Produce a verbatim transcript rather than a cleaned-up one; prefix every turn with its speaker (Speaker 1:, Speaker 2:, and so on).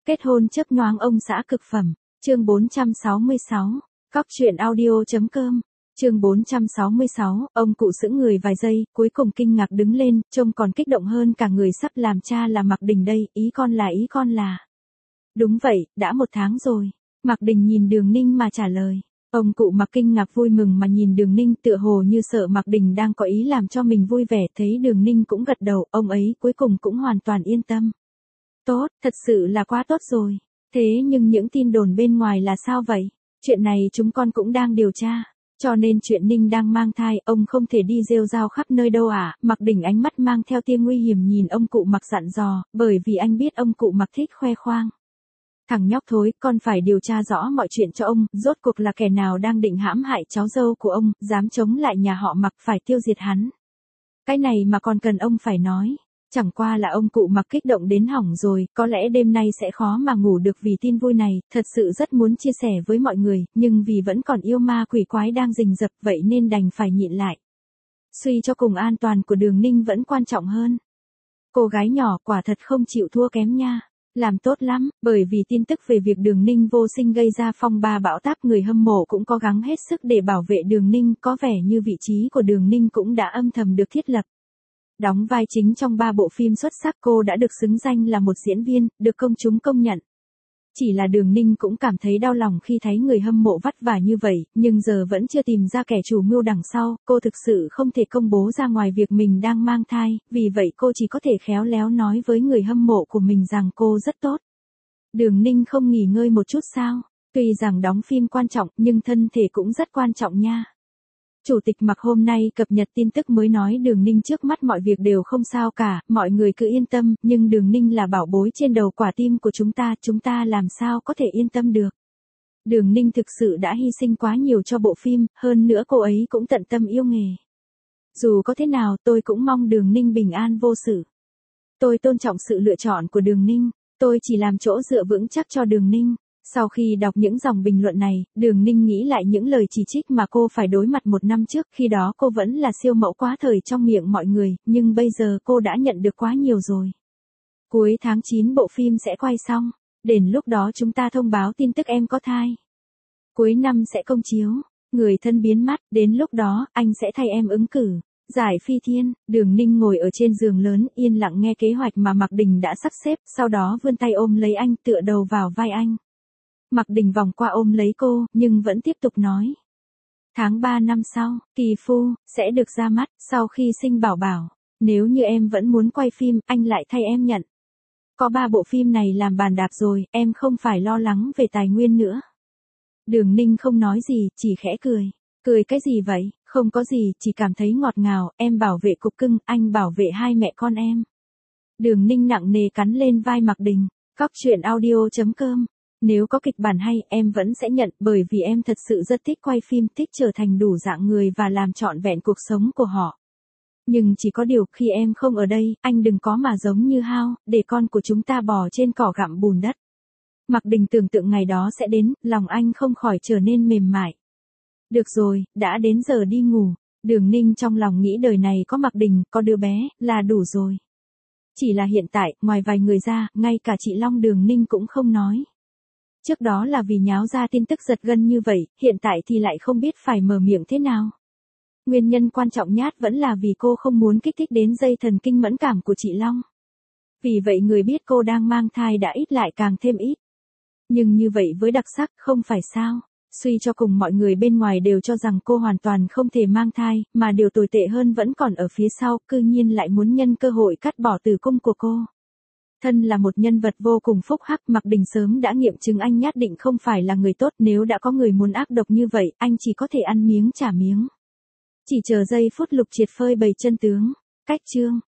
Speaker 1: Kết hôn chớp nhoáng ông xã cực phẩm, chương bốn trăm sáu mươi sáu, cóc truyện audio.com, chương bốn trăm sáu mươi sáu, ông cụ sững người vài giây, cuối cùng kinh ngạc đứng lên, trông còn kích động hơn cả người sắp làm cha là Mạc Đình đây, ý con là ý con là. Đúng vậy, đã một tháng rồi, Mạc Đình nhìn Đường Ninh mà trả lời. Ông cụ Mạc kinh ngạc vui mừng mà nhìn Đường Ninh tựa hồ như sợ Mạc Đình đang có ý làm cho mình vui vẻ, thấy Đường Ninh cũng gật đầu, ông ấy cuối cùng cũng hoàn toàn yên tâm. Tốt, thật sự là quá tốt rồi. Thế nhưng những tin đồn bên ngoài là sao vậy? Chuyện này chúng con cũng đang điều tra. Cho nên chuyện Ninh đang mang thai, ông không thể đi rêu rao khắp nơi đâu à? Mạc Đình ánh mắt mang theo tia nguy hiểm nhìn ông cụ Mạc dặn dò, bởi vì anh biết ông cụ Mạc thích khoe khoang. Thằng nhóc thối, con phải điều tra rõ mọi chuyện cho ông, rốt cuộc là kẻ nào đang định hãm hại cháu dâu của ông, dám chống lại nhà họ Mạc, phải tiêu diệt hắn. Cái này mà còn cần ông phải nói. Chẳng qua là ông cụ Mạc kích động đến hỏng rồi, có lẽ đêm nay sẽ khó mà ngủ được vì tin vui này, thật sự rất muốn chia sẻ với mọi người, nhưng vì vẫn còn yêu ma quỷ quái đang rình rập vậy nên đành phải nhịn lại. Suy cho cùng an toàn của Đường Ninh vẫn quan trọng hơn. Cô gái nhỏ quả thật không chịu thua kém nha. Làm tốt lắm, bởi vì tin tức về việc Đường Ninh vô sinh gây ra phong ba bão táp, người hâm mộ cũng cố gắng hết sức để bảo vệ Đường Ninh, có vẻ như vị trí của Đường Ninh cũng đã âm thầm được thiết lập. Đóng vai chính trong ba bộ phim xuất sắc, cô đã được xứng danh là một diễn viên, được công chúng công nhận. Chỉ là Đường Ninh cũng cảm thấy đau lòng khi thấy người hâm mộ vất vả như vậy, nhưng giờ vẫn chưa tìm ra kẻ chủ mưu đằng sau, cô thực sự không thể công bố ra ngoài việc mình đang mang thai, vì vậy cô chỉ có thể khéo léo nói với người hâm mộ của mình rằng cô rất tốt. Đường Ninh không nghỉ ngơi một chút sao? Tuy rằng đóng phim quan trọng nhưng thân thể cũng rất quan trọng nha. Chủ tịch Mạc hôm nay cập nhật tin tức mới nói Đường Ninh trước mắt mọi việc đều không sao cả, mọi người cứ yên tâm, nhưng Đường Ninh là bảo bối trên đầu quả tim của chúng ta, chúng ta làm sao có thể yên tâm được. Đường Ninh thực sự đã hy sinh quá nhiều cho bộ phim, hơn nữa cô ấy cũng tận tâm yêu nghề. Dù có thế nào tôi cũng mong Đường Ninh bình an vô sự. Tôi tôn trọng sự lựa chọn của Đường Ninh, tôi chỉ làm chỗ dựa vững chắc cho Đường Ninh. Sau khi đọc những dòng bình luận này, Đường Ninh nghĩ lại những lời chỉ trích mà cô phải đối mặt một năm trước, khi đó cô vẫn là siêu mẫu quá thời trong miệng mọi người, nhưng bây giờ cô đã nhận được quá nhiều rồi. Cuối tháng chín bộ phim sẽ quay xong, đến lúc đó chúng ta thông báo tin tức em có thai. Cuối năm sẽ công chiếu, người thân biến mất, đến lúc đó anh sẽ thay em ứng cử. Giải Phi Thiên, Đường Ninh ngồi ở trên giường lớn, yên lặng nghe kế hoạch mà Mạc Đình đã sắp xếp, sau đó vươn tay ôm lấy anh, tựa đầu vào vai anh. Mạc Đình vòng qua ôm lấy cô, nhưng vẫn tiếp tục nói. Tháng ba năm sau, Kỳ Phu sẽ được ra mắt, sau khi sinh bảo bảo. Nếu như em vẫn muốn quay phim, anh lại thay em nhận. Có ba bộ phim này làm bàn đạp rồi, em không phải lo lắng về tài nguyên nữa. Đường Ninh không nói gì, chỉ khẽ cười. Cười cái gì vậy? Không có gì, chỉ cảm thấy ngọt ngào, em bảo vệ cục cưng, anh bảo vệ hai mẹ con em. Đường Ninh nặng nề cắn lên vai Mạc Đình. Cóc truyện audio.com. Nếu có kịch bản hay, em vẫn sẽ nhận, bởi vì em thật sự rất thích quay phim, thích trở thành đủ dạng người và làm trọn vẹn cuộc sống của họ. Nhưng chỉ có điều, khi em không ở đây, anh đừng có mà giống như Hao, để con của chúng ta bò trên cỏ gặm bùn đất. Mạc Đình tưởng tượng ngày đó sẽ đến, lòng anh không khỏi trở nên mềm mại. Được rồi, đã đến giờ đi ngủ. Đường Ninh trong lòng nghĩ đời này có Mạc Đình, có đứa bé, là đủ rồi. Chỉ là hiện tại, ngoài vài người ra, ngay cả chị Long Đường Ninh cũng không nói. Trước đó là vì nháo ra tin tức giật gân như vậy, hiện tại thì lại không biết phải mở miệng thế nào. Nguyên nhân quan trọng nhất vẫn là vì cô không muốn kích thích đến dây thần kinh mẫn cảm của chị Long. Vì vậy người biết cô đang mang thai đã ít lại càng thêm ít. Nhưng như vậy với đặc sắc, không phải sao? Suy cho cùng mọi người bên ngoài đều cho rằng cô hoàn toàn không thể mang thai, mà điều tồi tệ hơn vẫn còn ở phía sau, cư nhiên lại muốn nhân cơ hội cắt bỏ tử cung của cô. Thân là một nhân vật vô cùng phúc hắc, Mạc Đình sớm đã nghiệm chứng anh nhất định không phải là người tốt, nếu đã có người muốn ác độc như vậy, anh chỉ có thể ăn miếng trả miếng. Chỉ chờ giây phút Lục Triệt phơi bày chân tướng. Cách chương